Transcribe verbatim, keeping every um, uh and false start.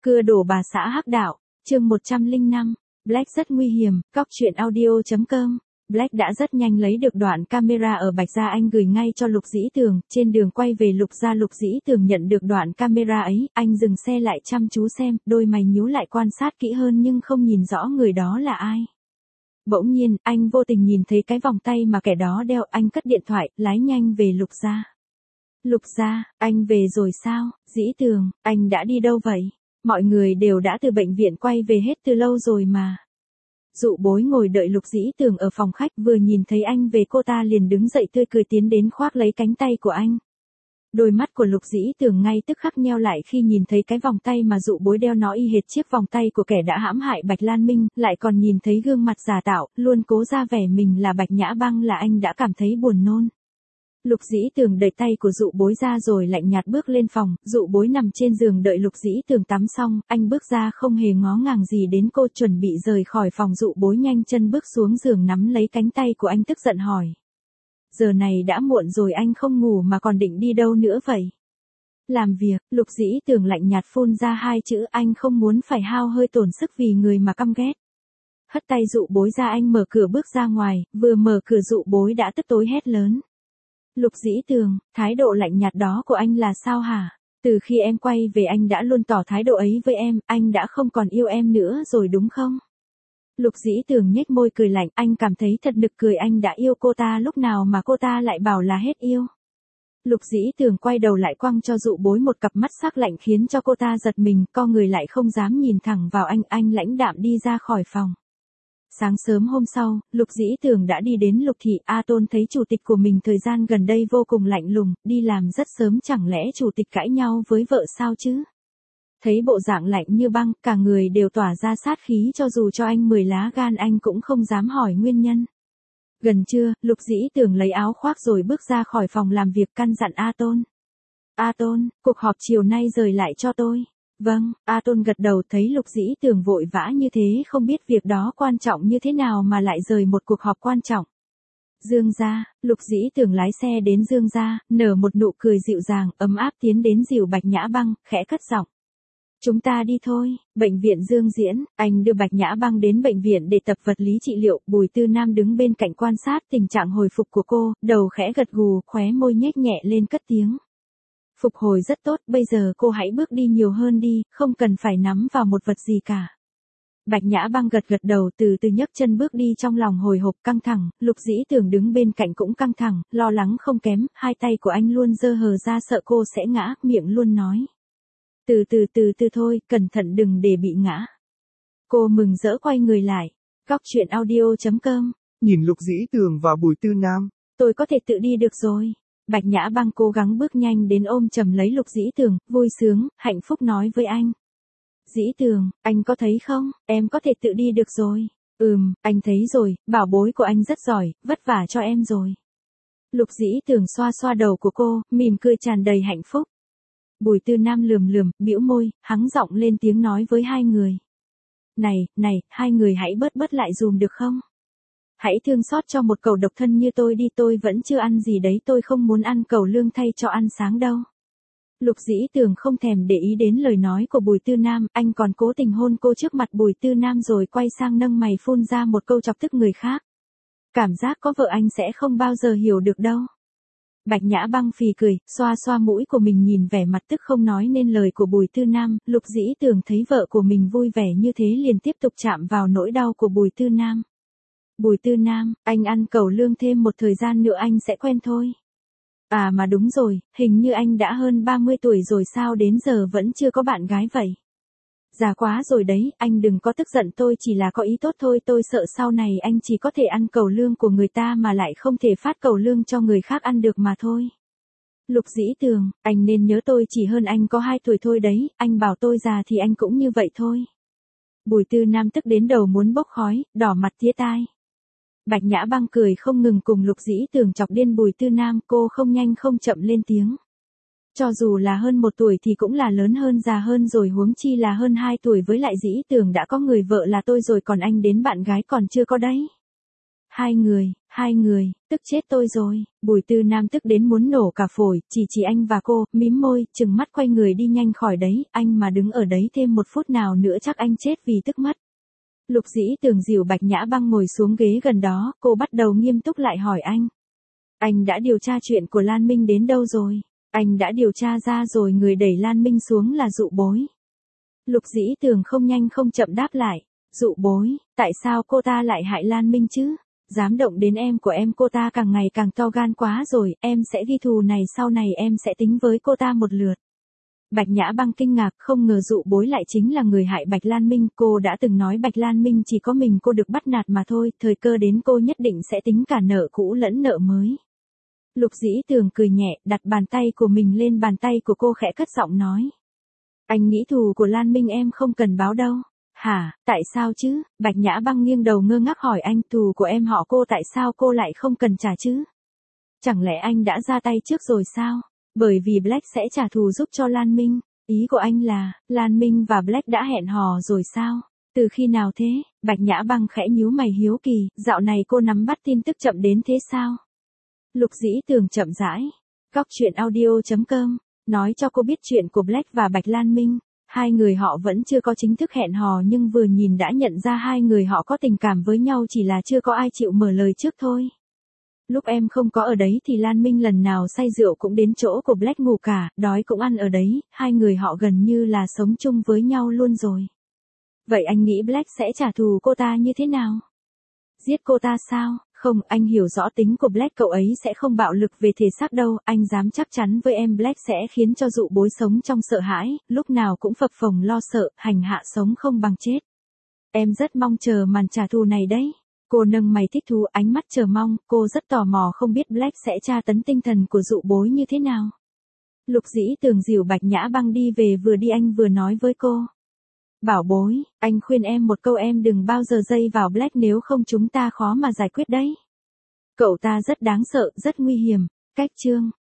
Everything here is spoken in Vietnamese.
Cưa đổ bà xã hắc đạo, chương một trăm lẻ năm, Black rất nguy hiểm, cóc truyện audio chấm com. Black đã rất nhanh lấy được đoạn camera ở Bạch Gia Anh gửi ngay cho Lục Dĩ Tường, trên đường quay về Lục Gia Lục Dĩ Tường nhận được đoạn camera ấy, anh dừng xe lại chăm chú xem, đôi mày nhíu lại quan sát kỹ hơn nhưng không nhìn rõ người đó là ai. Bỗng nhiên, anh vô tình nhìn thấy cái vòng tay mà kẻ đó đeo, anh cất điện thoại, lái nhanh về Lục Gia. Lục Gia, anh về rồi sao? Dĩ Tường, anh đã đi đâu vậy? Mọi người đều đã từ bệnh viện quay về hết từ lâu rồi mà. Dụ Bối ngồi đợi Lục Dĩ Tường ở phòng khách, vừa nhìn thấy anh về cô ta liền đứng dậy tươi cười tiến đến khoác lấy cánh tay của anh. Đôi mắt của Lục Dĩ Tường ngay tức khắc nheo lại khi nhìn thấy cái vòng tay mà Dụ Bối đeo, nó y hệt chiếc vòng tay của kẻ đã hãm hại Bạch Lan Minh, lại còn nhìn thấy gương mặt giả tạo, luôn cố ra vẻ mình là Bạch Nhã Băng là anh đã cảm thấy buồn nôn. Lục Dĩ Tường đẩy tay của Dụ Bối ra rồi lạnh nhạt bước lên phòng, Dụ Bối nằm trên giường đợi Lục Dĩ Tường tắm xong, anh bước ra không hề ngó ngàng gì đến cô, chuẩn bị rời khỏi phòng. Dụ Bối nhanh chân bước xuống giường nắm lấy cánh tay của anh tức giận hỏi. Giờ này đã muộn rồi anh không ngủ mà còn định đi đâu nữa vậy? Làm việc, Lục Dĩ Tường lạnh nhạt phun ra hai chữ, anh không muốn phải hao hơi tổn sức vì người mà căm ghét. Hất tay Dụ Bối ra, anh mở cửa bước ra ngoài, vừa mở cửa Dụ Bối đã tức tối hét lớn. Lục Dĩ Tường, thái độ lạnh nhạt đó của anh là sao hả? Từ khi em quay về anh đã luôn tỏ thái độ ấy với em, anh đã không còn yêu em nữa rồi đúng không? Lục Dĩ Tường nhếch môi cười lạnh, anh cảm thấy thật nực cười, anh đã yêu cô ta lúc nào mà cô ta lại bảo là hết yêu. Lục Dĩ Tường quay đầu lại quăng cho Dụ Bối một cặp mắt sắc lạnh khiến cho cô ta giật mình, co người lại không dám nhìn thẳng vào anh, anh lãnh đạm đi ra khỏi phòng. Sáng sớm hôm sau, Lục Dĩ Tường đã đi đến Lục Thị. A Tôn thấy chủ tịch của mình thời gian gần đây vô cùng lạnh lùng, đi làm rất sớm, chẳng lẽ chủ tịch cãi nhau với vợ sao chứ? Thấy bộ dạng lạnh như băng, cả người đều tỏa ra sát khí, cho dù cho anh mười lá gan anh cũng không dám hỏi nguyên nhân. Gần trưa, Lục Dĩ Tường lấy áo khoác rồi bước ra khỏi phòng làm việc, căn dặn A Tôn. A Tôn, cuộc họp chiều nay rời lại cho tôi. Vâng, A Tôn gật đầu, thấy Lục Dĩ Tường vội vã như thế không biết việc đó quan trọng như thế nào mà lại rời một cuộc họp quan trọng. Dương gia, Lục Dĩ Tường lái xe đến Dương gia, nở một nụ cười dịu dàng, ấm áp tiến đến dìu Bạch Nhã Băng, khẽ cất giọng. Chúng ta đi thôi. Bệnh viện Dương Diễn, anh đưa Bạch Nhã Băng đến bệnh viện để tập vật lý trị liệu, Bùi Tư Nam đứng bên cạnh quan sát tình trạng hồi phục của cô, đầu khẽ gật gù, khóe môi nhếch nhẹ lên cất tiếng. Phục hồi rất tốt, bây giờ cô hãy bước đi nhiều hơn đi, không cần phải nắm vào một vật gì cả. Bạch Nhã Băng gật gật đầu, từ từ nhấc chân bước đi, trong lòng hồi hộp căng thẳng. Lục Dĩ Tường đứng bên cạnh cũng căng thẳng, lo lắng không kém, hai tay của anh luôn giơ hờ ra sợ cô sẽ ngã, miệng luôn nói. Từ từ từ từ thôi, cẩn thận đừng để bị ngã. Cô mừng rỡ quay người lại. Cóc truyện audio chấm com. Nhìn Lục Dĩ Tường và Bùi Tư Nam. Tôi có thể tự đi được rồi. Bạch Nhã Băng cố gắng bước nhanh đến ôm chầm lấy Lục Dĩ Tường, vui sướng, hạnh phúc nói với anh. Dĩ Tường, anh có thấy không, em có thể tự đi được rồi. Ừm, anh thấy rồi, bảo bối của anh rất giỏi, vất vả cho em rồi. Lục Dĩ Tường xoa xoa đầu của cô, mỉm cười tràn đầy hạnh phúc. Bùi Tư Nam lườm lườm, bĩu môi, hắng giọng lên tiếng nói với hai người. Này, này, hai người hãy bớt bớt lại dùm được không? Hãy thương xót cho một cẩu độc thân như tôi đi, tôi vẫn chưa ăn gì đấy, tôi không muốn ăn cẩu lương thay cho ăn sáng đâu. Lục Dĩ Tường không thèm để ý đến lời nói của Bùi Tư Nam, anh còn cố tình hôn cô trước mặt Bùi Tư Nam rồi quay sang nâng mày phun ra một câu chọc tức người khác. Cảm giác có vợ anh sẽ không bao giờ hiểu được đâu. Bạch Nhã Băng phì cười, xoa xoa mũi của mình nhìn vẻ mặt tức không nói nên lời của Bùi Tư Nam, Lục Dĩ Tường thấy vợ của mình vui vẻ như thế liền tiếp tục chạm vào nỗi đau của Bùi Tư Nam. Bùi Tư Nam, anh ăn cẩu lương thêm một thời gian nữa anh sẽ quen thôi. À mà đúng rồi, hình như anh đã hơn ba mươi tuổi rồi sao đến giờ vẫn chưa có bạn gái vậy? Già quá rồi đấy, anh đừng có tức giận, tôi chỉ là có ý tốt thôi, tôi sợ sau này anh chỉ có thể ăn cẩu lương của người ta mà lại không thể phát cẩu lương cho người khác ăn được mà thôi. Lục Dĩ Tường, anh nên nhớ tôi chỉ hơn anh có hai tuổi thôi đấy, anh bảo tôi già thì anh cũng như vậy thôi. Bùi Tư Nam tức đến đầu muốn bốc khói, đỏ mặt tía tai. Bạch Nhã Băng cười không ngừng cùng Lục Dĩ Tường chọc điên Bùi Tư Nam, cô không nhanh không chậm lên tiếng. Cho dù là hơn một tuổi thì cũng là lớn hơn già hơn rồi, huống chi là hơn hai tuổi, với lại Dĩ Tường đã có người vợ là tôi rồi, còn anh đến bạn gái còn chưa có đấy. Hai người, hai người, tức chết tôi rồi. Bùi Tư Nam tức đến muốn nổ cả phổi, chỉ chỉ anh và cô, mím môi, chừng mắt quay người đi nhanh khỏi đấy, anh mà đứng ở đấy thêm một phút nào nữa chắc anh chết vì tức mất. Lục Dĩ Tường dìu Bạch Nhã Băng ngồi xuống ghế gần đó, cô bắt đầu nghiêm túc lại hỏi anh. Anh đã điều tra chuyện của Lan Minh đến đâu rồi? Anh đã điều tra ra rồi người đẩy Lan Minh xuống là dụ bối. Lục Dĩ Tường không nhanh không chậm đáp lại. Dụ bối, tại sao cô ta lại hại Lan Minh chứ? Dám động đến em của em, cô ta càng ngày càng to gan quá rồi, em sẽ ghi thù này, sau này em sẽ tính với cô ta một lượt. Bạch Nhã Băng kinh ngạc, không ngờ dụ bối lại chính là người hại Bạch Lan Minh, cô đã từng nói Bạch Lan Minh chỉ có mình cô được bắt nạt mà thôi, thời cơ đến cô nhất định sẽ tính cả nợ cũ lẫn nợ mới. Lục Dĩ Tường cười nhẹ, đặt bàn tay của mình lên bàn tay của cô khẽ cất giọng nói. Anh nghĩ thù của Lan Minh em không cần báo đâu. Hả, tại sao chứ? Bạch Nhã Băng nghiêng đầu ngơ ngác hỏi anh, thù của em họ cô tại sao cô lại không cần trả chứ? Chẳng lẽ anh đã ra tay trước rồi sao? Bởi vì Black sẽ trả thù giúp cho Lan Minh. Ý của anh là, Lan Minh và Black đã hẹn hò rồi sao? Từ khi nào thế? Bạch Nhã Băng khẽ nhíu mày hiếu kỳ, dạo này cô nắm bắt tin tức chậm đến thế sao? Lục Dĩ Tường chậm rãi. Góc truyện audio chấm com nói cho cô biết chuyện của Black và Bạch Lan Minh. Hai người họ vẫn chưa có chính thức hẹn hò nhưng vừa nhìn đã nhận ra hai người họ có tình cảm với nhau, chỉ là chưa có ai chịu mở lời trước thôi. Lúc em không có ở đấy thì Lan Minh lần nào say rượu cũng đến chỗ của Black ngủ cả, đói cũng ăn ở đấy, hai người họ gần như là sống chung với nhau luôn rồi. Vậy anh nghĩ Black sẽ trả thù cô ta như thế nào? Giết cô ta sao? Không, anh hiểu rõ tính của Black, cậu ấy sẽ không bạo lực về thể xác đâu, anh dám chắc chắn với em Black sẽ khiến cho dụ bối sống trong sợ hãi, lúc nào cũng phập phồng lo sợ, hành hạ sống không bằng chết. Em rất mong chờ màn trả thù này đấy. Cô nâng mày thích thú, ánh mắt chờ mong, cô rất tò mò không biết Black sẽ tra tấn tinh thần của dụ bối như thế nào. Lục Dĩ Tường dìu Bạch Nhã Băng đi về, vừa đi anh vừa nói với cô. Bảo bối, anh khuyên em một câu, em đừng bao giờ dây vào Black, nếu không chúng ta khó mà giải quyết đấy. Cậu ta rất đáng sợ, rất nguy hiểm. Cách chương